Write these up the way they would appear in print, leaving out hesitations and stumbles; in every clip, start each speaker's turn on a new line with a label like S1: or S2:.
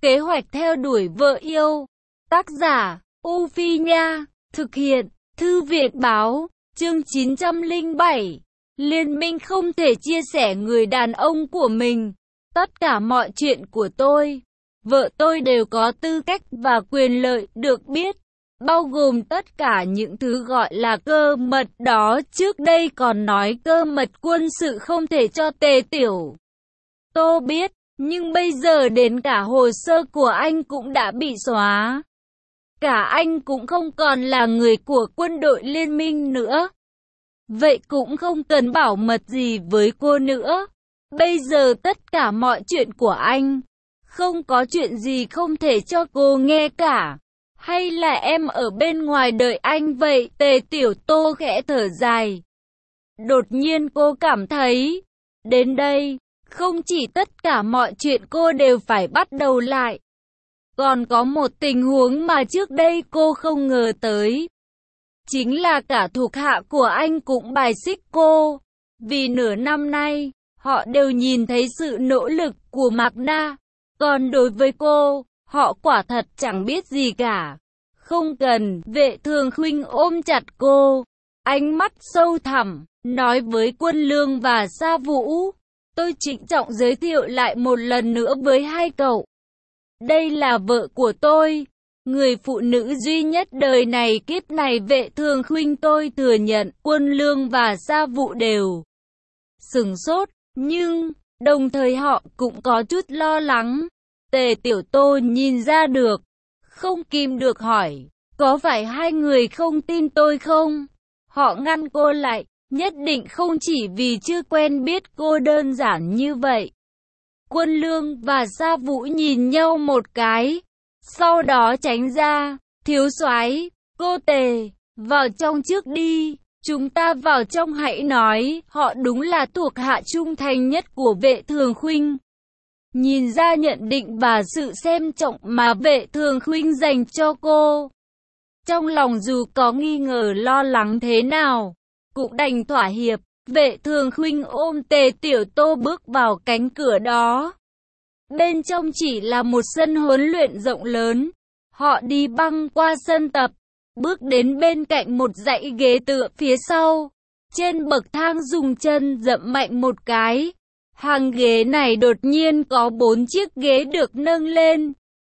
S1: Kế hoạch theo đuổi vợ yêu. Tác giả, U Phi Nha. Thực hiện, Thư viện Báo. Chương 907. Liên minh không thể chia sẻ người đàn ông của mình. Tất cả mọi chuyện của tôi, vợ tôi đều có tư cách và quyền lợi được biết, bao gồm tất cả những thứ gọi là cơ mật đó. Trước đây còn nói cơ mật quân sự không thể cho Tề Tiểu Tô biết, nhưng bây giờ đến cả hồ sơ của anh cũng đã bị xóa. Cả anh cũng không còn là người của quân đội liên minh nữa. Vậy cũng không cần bảo mật gì với cô nữa. Bây giờ tất cả mọi chuyện của anh, không có chuyện gì không thể cho cô nghe cả. Hay là em ở bên ngoài đợi anh vậy? Tề Tiểu Tô khẽ thở dài. Đột nhiên cô cảm thấy, đến đây, không chỉ tất cả mọi chuyện cô đều phải bắt đầu lại. Còn có một tình huống mà trước đây cô không ngờ tới. Chính là cả thuộc hạ của anh cũng bài xích cô. Vì nửa năm nay, họ đều nhìn thấy sự nỗ lực của Mạc Na. Còn đối với cô, họ quả thật chẳng biết gì cả. Không cần. Vệ Thường Khuynh ôm chặt cô, ánh mắt sâu thẳm, nói với Quân Lương và Sa Vũ. Tôi trịnh trọng giới thiệu lại một lần nữa với hai cậu. Đây là vợ của tôi, người phụ nữ duy nhất đời này kiếp này. Vệ Thường Khuynh tôi thừa nhận. Quân Lương và Sa Vũ đều sửng sốt, nhưng đồng thời họ cũng có chút lo lắng. Tề Tiểu Tô nhìn ra được, không kìm được hỏi, có phải hai người không tin tôi không? Họ ngăn cô lại, nhất định không chỉ vì chưa quen biết cô đơn giản như vậy. Quân Lương và Sa Vũ nhìn nhau một cái, sau đó tránh ra. Thiếu soái, cô Tề, vào trong trước đi, chúng ta vào trong hãy nói. Họ đúng là thuộc hạ trung thành nhất của Vệ Thường Khuynh. Nhìn ra nhận định và sự xem trọng mà Vệ Thường Khuynh dành cho cô, trong lòng dù có nghi ngờ lo lắng thế nào, cũng đành thỏa hiệp. Vệ Thường Khuynh ôm Tề Tiểu Tô bước vào cánh cửa đó. Bên trong chỉ là một sân huấn luyện rộng lớn. Họ đi băng qua sân tập, bước đến bên cạnh một dãy ghế tựa phía sau. Trên bậc thang dùng chân dậm mạnh một cái. Hàng ghế này đột nhiên có 4 chiếc ghế được nâng lên,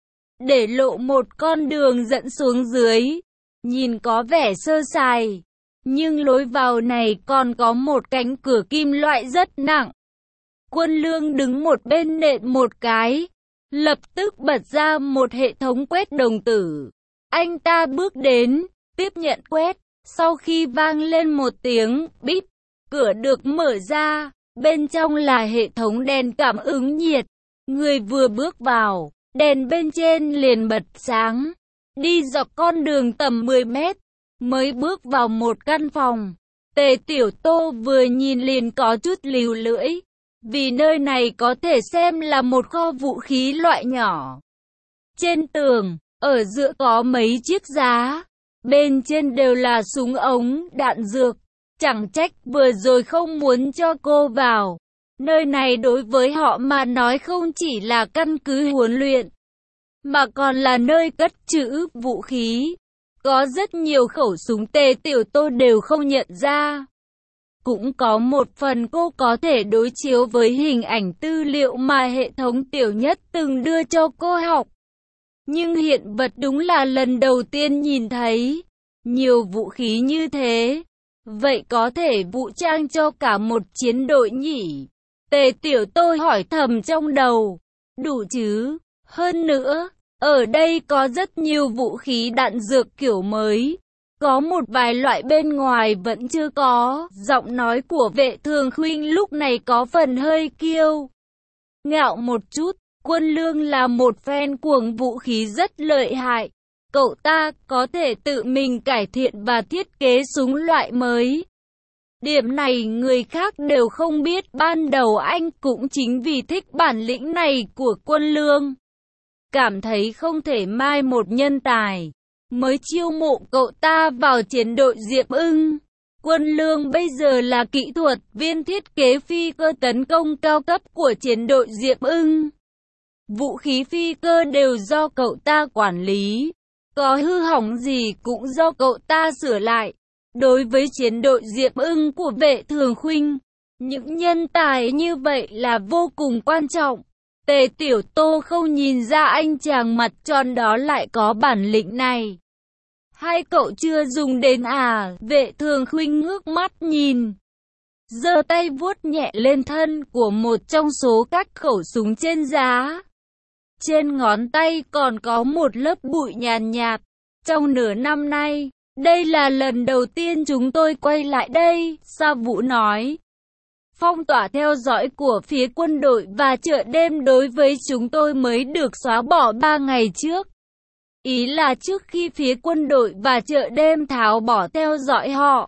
S1: để lộ một con đường dẫn xuống dưới. Nhìn có vẻ sơ sài, nhưng lối vào này còn có một cánh cửa kim loại rất nặng. Quân Lương đứng một bên nện một cái, lập tức bật ra một hệ thống quét đồng tử. Anh ta bước đến, tiếp nhận quét, sau khi vang lên một tiếng bíp, cửa được mở ra, bên trong là hệ thống đèn cảm ứng nhiệt. Người vừa bước vào, đèn bên trên liền bật sáng. Đi dọc con đường tầm 10 mét, mới bước vào một căn phòng. Tề Tiểu Tô vừa nhìn liền có chút líu lưỡi, vì nơi này có thể xem là một kho vũ khí loại nhỏ. Trên tường, ở giữa có mấy chiếc giá, bên trên đều là súng ống, đạn dược. Chẳng trách vừa rồi không muốn cho cô vào. Nơi này đối với họ mà nói không chỉ là căn cứ huấn luyện, mà còn là nơi cất trữ vũ khí. Có rất nhiều khẩu súng Tề Tiểu Tô đều không nhận ra. Cũng có một phần cô có thể đối chiếu với hình ảnh tư liệu mà hệ thống Tiểu Nhất từng đưa cho cô học. Nhưng hiện vật đúng là lần đầu tiên nhìn thấy. Nhiều vũ khí như thế, vậy có thể vũ trang cho cả một chiến đội nhỉ? Tề Tiểu Tô hỏi thầm trong đầu. Đủ chứ? Hơn nữa, ở đây có rất nhiều vũ khí đạn dược kiểu mới. Có một vài loại bên ngoài vẫn chưa có. Giọng nói của Vệ Thường Khuynh lúc này có phần hơi kiêu ngạo một chút. Quân Lương là một fan cuồng vũ khí rất lợi hại. Cậu ta có thể tự mình cải thiện và thiết kế súng loại mới. Điểm này người khác đều không biết. Ban đầu anh cũng chính vì thích bản lĩnh này của Quân Lương, cảm thấy không thể mai một nhân tài, mới chiêu mộ cậu ta vào chiến đội Diệp Ưng. Quân Lương bây giờ là kỹ thuật viên thiết kế phi cơ tấn công cao cấp của chiến đội Diệp Ưng. Vũ khí phi cơ đều do cậu ta quản lý. Có hư hỏng gì cũng do cậu ta sửa lại. Đối với chiến đội Diệp Ưng của Vệ Thường Khuynh, những nhân tài như vậy là vô cùng quan trọng. Tề Tiểu Tô không nhìn ra anh chàng mặt tròn đó lại có bản lĩnh này. Hai cậu chưa dùng đến à? Vệ Thường Khuynh ngước mắt nhìn, giơ tay vuốt nhẹ lên thân của một trong số các khẩu súng trên giá. Trên ngón tay còn có một lớp bụi nhàn nhạt. Trong nửa năm nay, đây là lần đầu tiên chúng tôi quay lại đây, Sa Vũ nói. Phong tỏa theo dõi của phía quân đội và chợ đêm đối với chúng tôi mới được xóa bỏ 3 ngày trước. Ý là trước khi phía quân đội và chợ đêm tháo bỏ theo dõi họ.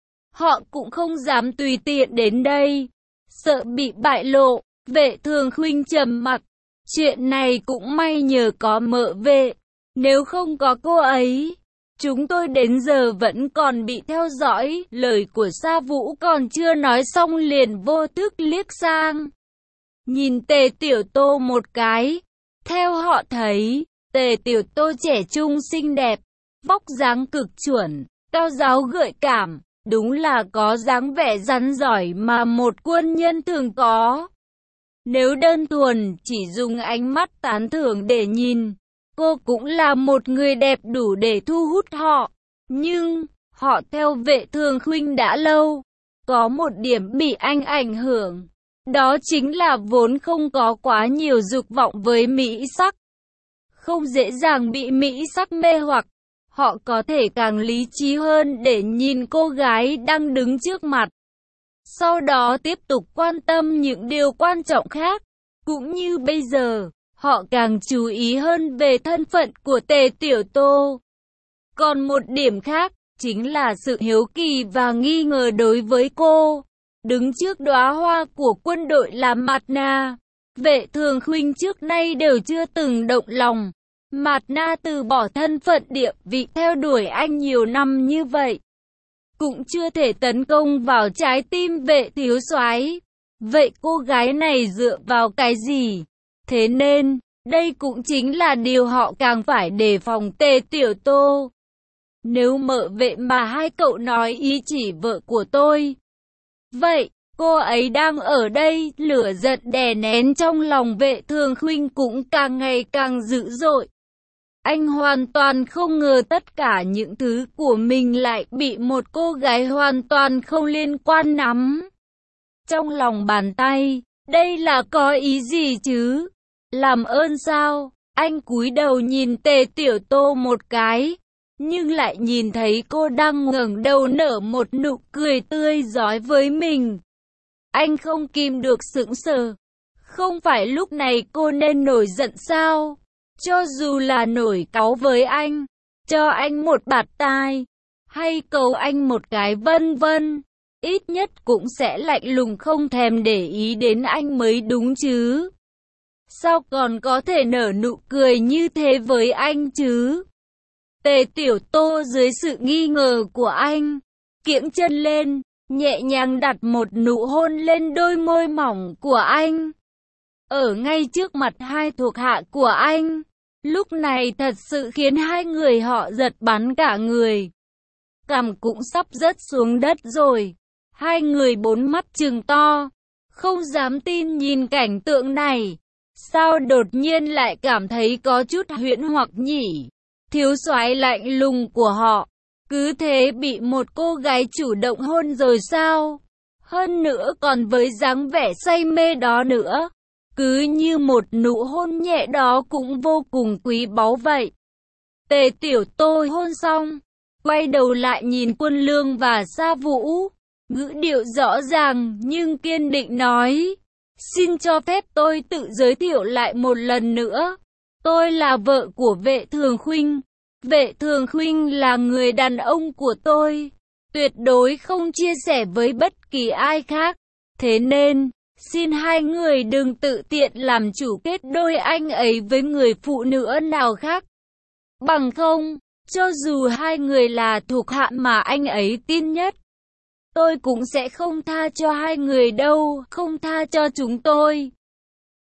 S1: Họ cũng không dám tùy tiện đến đây, sợ bị bại lộ. Vệ Thường Khuynh trầm mặc. Chuyện này cũng may nhờ có Mợ Vệ. Nếu không có cô ấy, chúng tôi đến giờ vẫn còn bị theo dõi. Lời của Sa Vũ còn chưa nói xong liền vô thức liếc sang, nhìn Tề Tiểu Tô một cái. Theo họ thấy, Tề Tiểu Tô trẻ trung xinh đẹp, vóc dáng cực chuẩn, cao ráo gợi cảm, đúng là có dáng vẻ rắn giỏi mà một quân nhân thường có. Nếu đơn thuần chỉ dùng ánh mắt tán thưởng để nhìn, cô cũng là một người đẹp đủ để thu hút họ. Nhưng, họ theo Vệ Thường Khuynh đã lâu. Có một điểm bị anh ảnh hưởng. Đó chính là vốn không có quá nhiều dục vọng với mỹ sắc. Không dễ dàng bị mỹ sắc mê hoặc. Họ có thể càng lý trí hơn để nhìn cô gái đang đứng trước mặt. Sau đó tiếp tục quan tâm những điều quan trọng khác. Cũng như bây giờ, họ càng chú ý hơn về thân phận của Tề Tiểu Tô. Còn một điểm khác, chính là sự hiếu kỳ và nghi ngờ đối với cô. Đứng trước đóa hoa của quân đội làm Mạt Na, Vệ Thường Khuynh trước nay đều chưa từng động lòng. Mạt Na từ bỏ thân phận địa vị theo đuổi anh nhiều năm như vậy, cũng chưa thể tấn công vào trái tim Vệ thiếu soái. Vậy cô gái này dựa vào cái gì? Thế nên, đây cũng chính là điều họ càng phải đề phòng Tề Tiểu Tô. Nếu Mợ Vệ mà hai cậu nói ý chỉ vợ của tôi, vậy, cô ấy đang ở đây. Lửa giận đè nén trong lòng Vệ Thường Khuynh cũng càng ngày càng dữ dội. Anh hoàn toàn không ngờ tất cả những thứ của mình lại bị một cô gái hoàn toàn không liên quan nắm trong lòng bàn tay. Đây là có ý gì chứ? Làm ơn sao? Anh cúi đầu nhìn Tề Tiểu Tô một cái, nhưng lại nhìn thấy cô đang ngẩng đầu nở một nụ cười tươi rói với mình. Anh không kìm được sững sờ. Không phải lúc này cô nên nổi giận sao? Cho dù là nổi cáu với anh, cho anh một bạt tai, hay cầu anh một cái vân vân, ít nhất cũng sẽ lạnh lùng không thèm để ý đến anh mới đúng chứ. Sao còn có thể nở nụ cười như thế với anh chứ? Tề Tiểu Tô dưới sự nghi ngờ của anh, kiễng chân lên, nhẹ nhàng đặt một nụ hôn lên đôi môi mỏng của anh. Ở ngay trước mặt hai thuộc hạ của anh, lúc này thật sự khiến hai người họ giật bắn cả người. Cằm cũng sắp rớt xuống đất rồi. Hai người bốn mắt trừng to, không dám tin nhìn cảnh tượng này. Sao đột nhiên lại cảm thấy có chút huyễn hoặc nhỉ? Thiếu soái lạnh lùng của họ, cứ thế bị một cô gái chủ động hôn rồi sao? Hơn nữa còn với dáng vẻ say mê đó nữa. Cứ như một nụ hôn nhẹ đó cũng vô cùng quý báu vậy. Tề Tiểu Tô hôn xong, quay đầu lại nhìn Quân Lương và Sa Vũ, ngữ điệu rõ ràng nhưng kiên định nói: xin cho phép tôi tự giới thiệu lại một lần nữa. Tôi là vợ của Vệ Thường Khuynh. Vệ Thường Khuynh là người đàn ông của tôi, tuyệt đối không chia sẻ với bất kỳ ai khác. Thế nên, xin hai người đừng tự tiện làm chủ kết đôi anh ấy với người phụ nữ nào khác. Bằng không, cho dù hai người là thuộc hạ mà anh ấy tin nhất, tôi cũng sẽ không tha cho hai người đâu, không tha cho chúng tôi.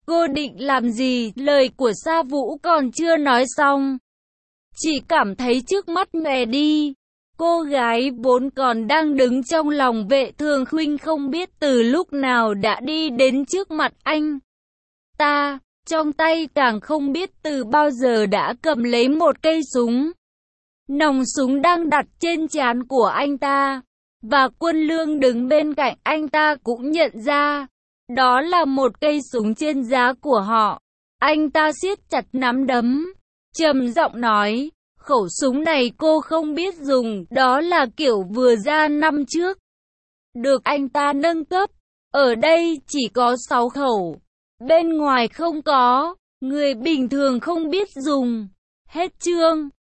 S1: Cô định làm gì? Lời của Sa Vũ còn chưa nói xong, chỉ cảm thấy trước mắt nhòe đi. Cô gái vốn còn đang đứng trong lòng Vệ Thường Khuynh không biết từ lúc nào đã đi đến trước mặt anh ta, trong tay càng không biết từ bao giờ đã cầm lấy một cây súng. Nòng súng đang đặt trên trán của anh ta, và Quân Lương đứng bên cạnh anh ta cũng nhận ra, đó là một cây súng trên giá của họ. Anh ta siết chặt nắm đấm, trầm giọng nói, khẩu súng này cô không biết dùng, đó là kiểu vừa ra năm trước, được anh ta nâng cấp. Ở đây chỉ có 6 khẩu, bên ngoài không có, người bình thường không biết dùng. Hết chương.